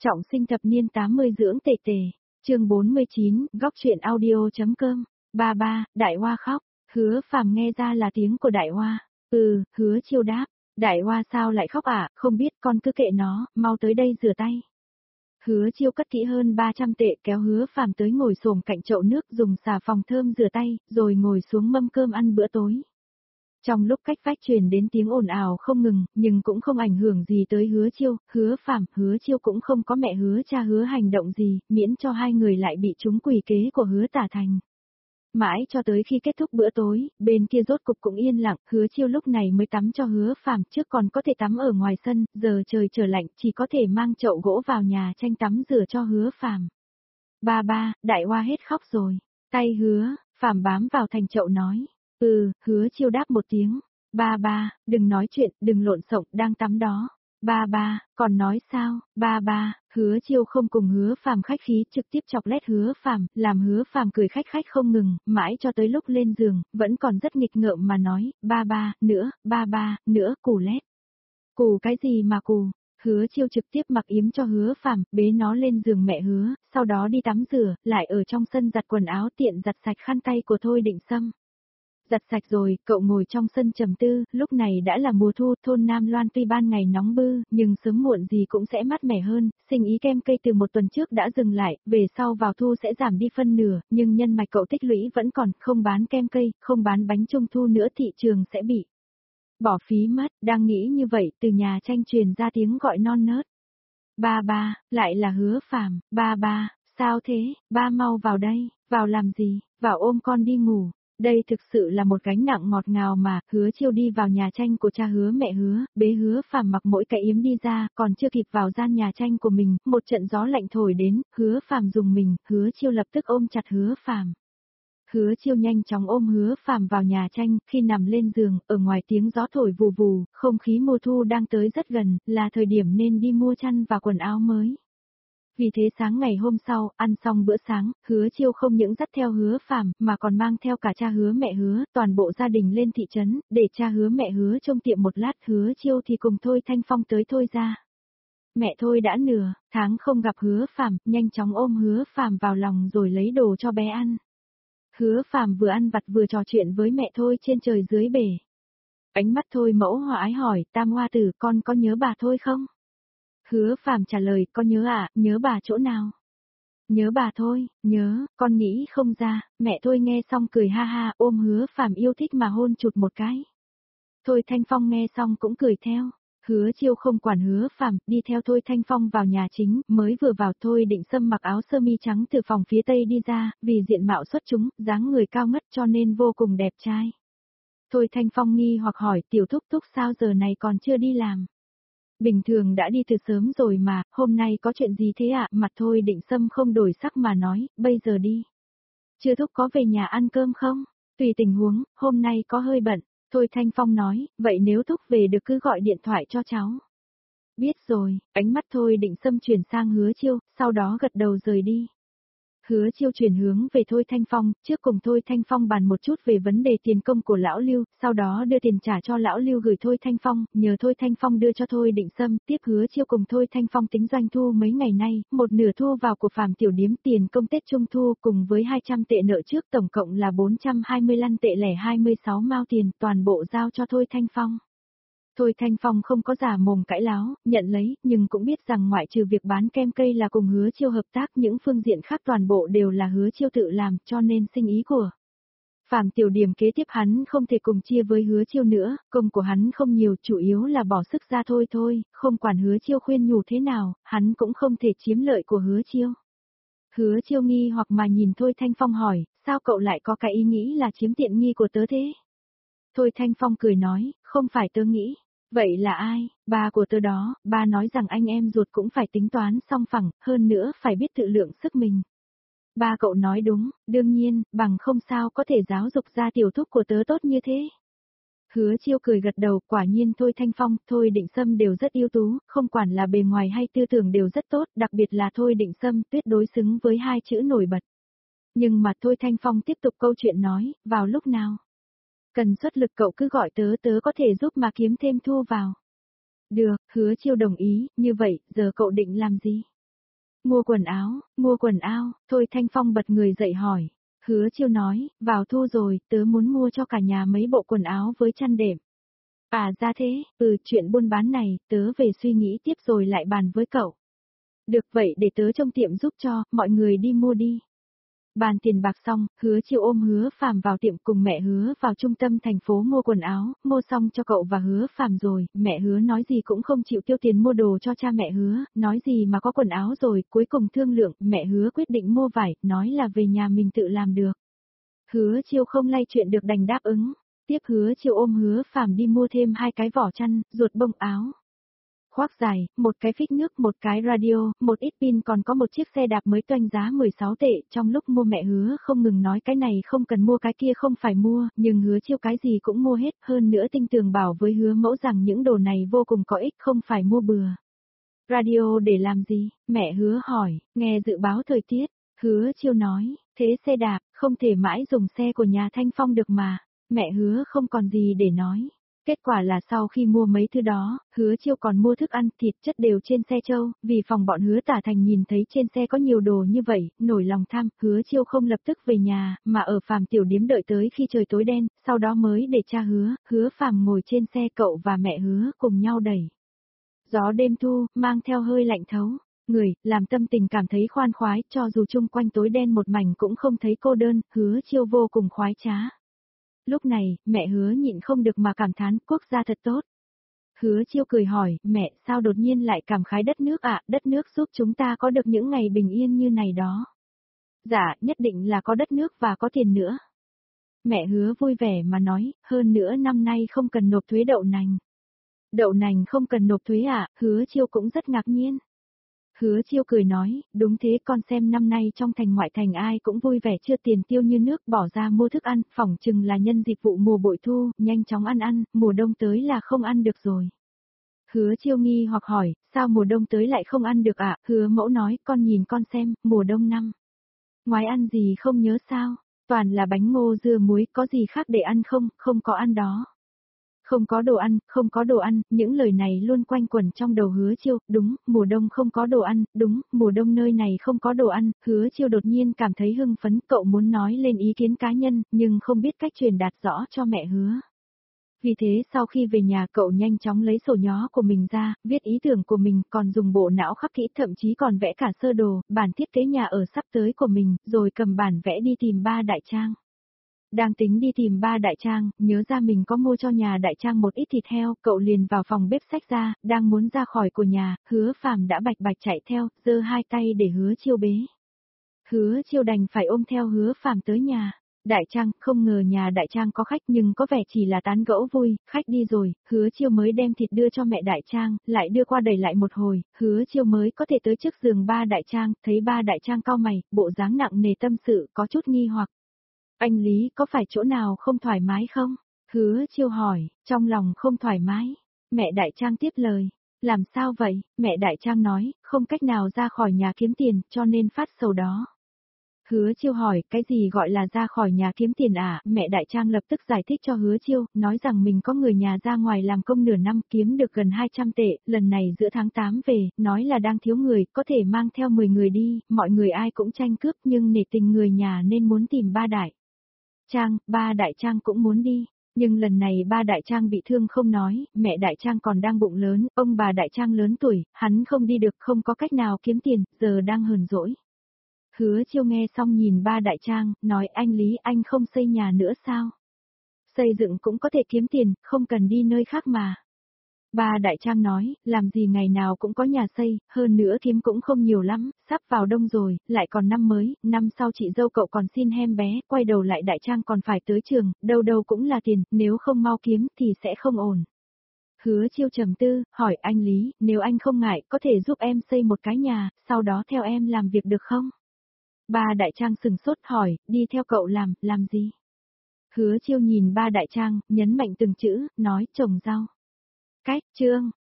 Trọng sinh thập niên 80 dưỡng tề tề. Chương 49, góc truyện audio.com. Ba, Đại Hoa khóc. Hứa Phàm nghe ra là tiếng của Đại Hoa. Hứa Chiêu đáp. Đại Hoa sao lại khóc ạ, không biết, con cứ kệ nó, mau tới đây rửa tay. Hứa Chiêu cất kỹ hơn 300 tệ kéo Hứa Phàm tới ngồi xổm cạnh chậu nước, dùng xà phòng thơm rửa tay, rồi ngồi xuống mâm cơm ăn bữa tối. Trong lúc cách vách truyền đến tiếng ồn ào không ngừng, nhưng cũng không ảnh hưởng gì tới Hứa Chiêu, Hứa Phàm, Hứa Chiêu cũng không có mẹ Hứa cha Hứa hành động gì, miễn cho hai người lại bị trúng quỷ kế của Hứa Tả Thành. Mãi cho tới khi kết thúc bữa tối, bên kia rốt cục cũng yên lặng, Hứa Chiêu lúc này mới tắm cho Hứa Phàm, trước còn có thể tắm ở ngoài sân, giờ trời trở lạnh, chỉ có thể mang chậu gỗ vào nhà tranh tắm rửa cho Hứa Phàm. Ba, Đại Hoa hết khóc rồi. Tay Hứa Phàm bám vào thành chậu nói. Hứa Chiêu đáp một tiếng. Ba, đừng nói chuyện, đừng lộn xộn, đang tắm đó. Ba, còn nói sao? Ba, Hứa Chiêu không cùng Hứa Phàm khách khí, trực tiếp chọc lét Hứa Phàm, làm Hứa Phàm cười khách không ngừng, mãi cho tới lúc lên giường, vẫn còn rất nghịch ngợm mà nói, ba, nữa, cù lét. Cù cái gì mà cù? Hứa Chiêu trực tiếp mặc yếm cho Hứa Phàm, bế nó lên giường mẹ Hứa, sau đó đi tắm rửa, lại ở trong sân giặt quần áo, tiện giặt sạch khăn tay của Thôi Định Sâm. Giặt sạch rồi, cậu ngồi trong sân trầm tư, lúc này đã là mùa thu, thôn Nam Loan tuy ban ngày nóng bư, nhưng sớm muộn gì cũng sẽ mát mẻ hơn, sinh ý kem cây từ một tuần trước đã dừng lại, về sau vào thu sẽ giảm đi phân nửa, nhưng nhân mạch cậu tích lũy vẫn còn, không bán kem cây, không bán bánh trung thu nữa, thị trường sẽ bị bỏ phí mất, đang nghĩ như vậy, từ nhà tranh truyền ra tiếng gọi non nớt. Ba, lại là Hứa Phàm. Ba, sao thế, ba mau vào đây, vào làm gì, vào ôm con đi ngủ. Đây thực sự là một gánh nặng ngọt ngào mà, Hứa Chiêu đi vào nhà tranh của cha Hứa mẹ Hứa, bế Hứa Phàm mặc mỗi cái yếm đi ra, còn chưa kịp vào gian nhà tranh của mình, một trận gió lạnh thổi đến, Hứa Phàm dùng mình, Hứa Chiêu lập tức ôm chặt Hứa Phàm. Hứa Chiêu nhanh chóng ôm Hứa Phàm vào nhà tranh, khi nằm lên giường, ở ngoài tiếng gió thổi vù vù, không khí mùa thu đang tới rất gần, là thời điểm nên đi mua chăn và quần áo mới. Vì thế sáng ngày hôm sau, ăn xong bữa sáng, Hứa Chiêu không những dắt theo Hứa Phàm, mà còn mang theo cả cha Hứa mẹ Hứa, toàn bộ gia đình lên thị trấn, để cha Hứa mẹ Hứa trông tiệm một lát, Hứa Chiêu thì cùng Thôi Thanh Phong tới Thôi ra. Mẹ Thôi đã nửa tháng không gặp Hứa Phàm, nhanh chóng ôm Hứa Phàm vào lòng rồi lấy đồ cho bé ăn. Hứa Phàm vừa ăn vặt vừa trò chuyện với mẹ Thôi trên trời dưới bể. Ánh mắt Thôi mẫu hòa ái hỏi, Tam Hoa tử, con có nhớ bà Thôi không? Hứa Phàm trả lời, có nhớ ạ, nhớ bà chỗ nào? Nhớ bà Thôi, nhớ, con nghĩ không ra. Mẹ Thôi nghe xong cười ha ha, ôm Hứa Phàm yêu thích mà hôn chụt một cái. Thôi Thanh Phong nghe xong cũng cười theo. Hứa Chiêu không quản Hứa Phàm, đi theo Thôi Thanh Phong vào nhà chính, mới vừa vào Thôi Định Sâm mặc áo sơ mi trắng từ phòng phía tây đi ra, vì diện mạo xuất chúng, dáng người cao ngất cho nên vô cùng đẹp trai. Thôi Thanh Phong nghi hoặc hỏi, tiểu thúc thúc sao giờ này còn chưa đi làm? Bình thường đã đi từ sớm rồi mà, hôm nay có chuyện gì thế ạ? Mặt Thôi Định Sâm không đổi sắc mà nói, bây giờ đi. Chưa thúc có về nhà ăn cơm không? Tùy tình huống, hôm nay có hơi bận. Thôi Thanh Phong nói, vậy nếu thúc về được cứ gọi điện thoại cho cháu. Biết rồi, ánh mắt Thôi Định Sâm chuyển sang Hứa Chiêu, sau đó gật đầu rời đi. Hứa Chiêu chuyển hướng về Thôi Thanh Phong, trước cùng Thôi Thanh Phong bàn một chút về vấn đề tiền công của lão Lưu, sau đó đưa tiền trả cho lão Lưu gửi Thôi Thanh Phong, nhờ Thôi Thanh Phong đưa cho Thôi Định Sâm, tiếp Hứa Chiêu cùng Thôi Thanh Phong tính doanh thu mấy ngày nay, một nửa thu vào của Phàm Tiểu Điếm, tiền công Tết Trung Thu cùng với 200 tệ nợ trước, tổng cộng là 425 tệ lẻ 26 mao tiền, toàn bộ giao cho Thôi Thanh Phong. Thôi Thanh Phong không có giả mồm cãi láo, nhận lấy, nhưng cũng biết rằng ngoại trừ việc bán kem cây là cùng Hứa Chiêu hợp tác, những phương diện khác toàn bộ đều là Hứa Chiêu tự làm, cho nên sinh ý của Phàm Tiểu Điểm kế tiếp hắn không thể cùng chia với Hứa Chiêu nữa, công của hắn không nhiều, chủ yếu là bỏ sức ra thôi, không quản Hứa Chiêu khuyên nhủ thế nào, hắn cũng không thể chiếm lợi của Hứa Chiêu. Hứa Chiêu nghi hoặc mà nhìn Thôi Thanh Phong hỏi, sao cậu lại có cái ý nghĩ là chiếm tiện nghi của tớ thế? Thôi Thanh Phong cười nói, không phải tớ nghĩ. Vậy là ai? Ba của tớ đó, ba nói rằng anh em ruột cũng phải tính toán song phẳng, hơn nữa phải biết tự lượng sức mình. Ba cậu nói đúng, đương nhiên, bằng không sao có thể giáo dục ra tiểu thúc của tớ tốt như thế. Hứa Chiêu cười gật đầu, quả nhiên Thôi Thanh Phong, Thôi Định Sâm đều rất ưu tú, không quản là bề ngoài hay tư tưởng đều rất tốt, đặc biệt là Thôi Định Sâm tuyệt đối xứng với hai chữ nổi bật. Nhưng mà Thôi Thanh Phong tiếp tục câu chuyện nói, vào lúc nào? Cần xuất lực cậu cứ gọi tớ có thể giúp mà kiếm thêm thu vào. Được, Hứa Chiêu đồng ý, như vậy, giờ cậu định làm gì? mua quần áo, Thôi Thanh Phong bật người dậy hỏi. Hứa Chiêu nói, vào thu rồi, tớ muốn mua cho cả nhà mấy bộ quần áo với chăn đệm. À ra thế, chuyện buôn bán này, tớ về suy nghĩ tiếp rồi lại bàn với cậu. Được vậy để tớ trong tiệm giúp cho, mọi người đi mua đi. Bàn tiền bạc xong, Hứa Chiêu ôm Hứa Phàm vào tiệm cùng mẹ Hứa vào trung tâm thành phố mua quần áo, mua xong cho cậu và Hứa Phàm rồi, mẹ Hứa nói gì cũng không chịu tiêu tiền mua đồ cho cha mẹ Hứa, nói gì mà có quần áo rồi, cuối cùng thương lượng, mẹ Hứa quyết định mua vải, nói là về nhà mình tự làm được. Hứa Chiêu không lay chuyện được đành đáp ứng. Tiếp Hứa Chiêu ôm Hứa Phàm đi mua thêm 2 cái vỏ chăn, ruột bông áo. Khoác dài, một cái phích nước, một cái radio, một ít pin còn có một chiếc xe đạp mới toanh giá 16 tệ. Trong lúc mua mẹ Hứa không ngừng nói cái này không cần mua cái kia không phải mua, nhưng Hứa Chiêu cái gì cũng mua hết, hơn nữa tinh tường bảo với Hứa Mẫu rằng những đồ này vô cùng có ích không phải mua bừa. Radio để làm gì? Mẹ Hứa hỏi, nghe dự báo thời tiết. Hứa Chiêu nói, thế xe đạp, không thể mãi dùng xe của nhà Thanh Phong được mà. Mẹ Hứa không còn gì để nói. Kết quả là sau khi mua mấy thứ đó, Hứa Chiêu còn mua thức ăn, thịt chất đều trên xe Châu, vì phòng bọn Hứa Tả Thành nhìn thấy trên xe có nhiều đồ như vậy, nổi lòng tham, Hứa Chiêu không lập tức về nhà, mà ở Phàm tiểu điếm đợi tới khi trời tối đen, sau đó mới để cha Hứa Phàm ngồi trên xe cậu và mẹ Hứa cùng nhau đẩy. Gió đêm thu, mang theo hơi lạnh thấu, người, làm tâm tình cảm thấy khoan khoái, cho dù chung quanh tối đen một mảnh cũng không thấy cô đơn, Hứa Chiêu vô cùng khoái trá. Lúc này, mẹ Hứa nhịn không được mà cảm thán, quốc gia thật tốt. Hứa Chiêu cười hỏi, mẹ sao đột nhiên lại cảm khái đất nước ạ, đất nước giúp chúng ta có được những ngày bình yên như này đó. Dạ, nhất định là có đất nước và có tiền nữa. Mẹ Hứa vui vẻ mà nói, hơn nữa năm nay không cần nộp thuế đậu nành. Đậu nành không cần nộp thuế à, Hứa Chiêu cũng rất ngạc nhiên. Hứa Chiêu cười nói, đúng thế con xem năm nay trong thành ngoại thành ai cũng vui vẻ chưa tiền tiêu như nước bỏ ra mua thức ăn, phỏng chừng là nhân dịp vụ mùa bội thu, nhanh chóng ăn, mùa đông tới là không ăn được rồi. Hứa Chiêu nghi hoặc hỏi, sao mùa đông tới lại không ăn được ạ? Hứa Mẫu nói, con nhìn con xem, mùa đông năm. Ngoài ăn gì không nhớ sao? Toàn là bánh ngô dưa muối, có gì khác để ăn không? Không có ăn đó. Không có đồ ăn, những lời này luôn quanh quẩn trong đầu Hứa Chiêu, đúng, mùa đông không có đồ ăn, đúng, mùa đông nơi này không có đồ ăn, Hứa Chiêu đột nhiên cảm thấy hưng phấn, cậu muốn nói lên ý kiến cá nhân, nhưng không biết cách truyền đạt rõ cho mẹ Hứa. Vì thế sau khi về nhà cậu nhanh chóng lấy sổ nhó của mình ra, viết ý tưởng của mình, còn dùng bộ não khắc kỹ, thậm chí còn vẽ cả sơ đồ, bản thiết kế nhà ở sắp tới của mình, rồi cầm bản vẽ đi tìm ba đại trang. Đang tính đi tìm ba đại trang, nhớ ra mình có mua cho nhà đại trang một ít thịt heo, cậu liền vào phòng bếp xách ra, đang muốn ra khỏi của nhà, Hứa Phàm đã bạch bạch chạy theo, giơ hai tay để Hứa Chiêu bế. Hứa Chiêu đành phải ôm theo Hứa Phàm tới nhà. Đại trang, không ngờ nhà đại trang có khách nhưng có vẻ chỉ là tán gẫu vui, khách đi rồi, Hứa Chiêu mới đem thịt đưa cho mẹ đại trang, lại đưa qua đẩy lại một hồi, Hứa Chiêu mới có thể tới trước giường ba đại trang, thấy ba đại trang cau mày, bộ dáng nặng nề tâm sự, có chút nghi hoặc. Anh Lý có phải chỗ nào không thoải mái không? Hứa Chiêu hỏi, trong lòng không thoải mái. Mẹ Đại Trang tiếp lời, làm sao vậy? Mẹ Đại Trang nói, không cách nào ra khỏi nhà kiếm tiền cho nên phát sầu đó. Hứa Chiêu hỏi, cái gì gọi là ra khỏi nhà kiếm tiền à? Mẹ Đại Trang lập tức giải thích cho Hứa Chiêu, nói rằng mình có người nhà ra ngoài làm công nửa năm kiếm được gần 200 tệ, lần này giữa tháng 8 về, nói là đang thiếu người, có thể mang theo 10 người đi, mọi người ai cũng tranh cướp nhưng nể tình người nhà nên muốn tìm ba đại đại trang cũng muốn đi. Nhưng lần này ba đại trang bị thương không nói, mẹ đại trang còn đang bụng lớn, ông bà đại trang lớn tuổi, hắn không đi được không có cách nào kiếm tiền, giờ đang hờn dỗi. Hứa Chiêu nghe xong nhìn ba đại trang, nói anh Lý anh không xây nhà nữa sao? Xây dựng cũng có thể kiếm tiền, không cần đi nơi khác mà. Ba đại trang nói, làm gì ngày nào cũng có nhà xây, hơn nữa kiếm cũng không nhiều lắm, sắp vào đông rồi, lại còn năm mới, năm sau chị dâu cậu còn xin hem bé, quay đầu lại đại trang còn phải tới trường, đâu đâu cũng là tiền, nếu không mau kiếm thì sẽ không ổn. Hứa Chiêu trầm tư, hỏi anh Lý, nếu anh không ngại, có thể giúp em xây một cái nhà, sau đó theo em làm việc được không? Ba đại trang sừng sốt hỏi, đi theo cậu làm gì? Hứa Chiêu nhìn ba đại trang, nhấn mạnh từng chữ, nói trồng rau. Cách, chương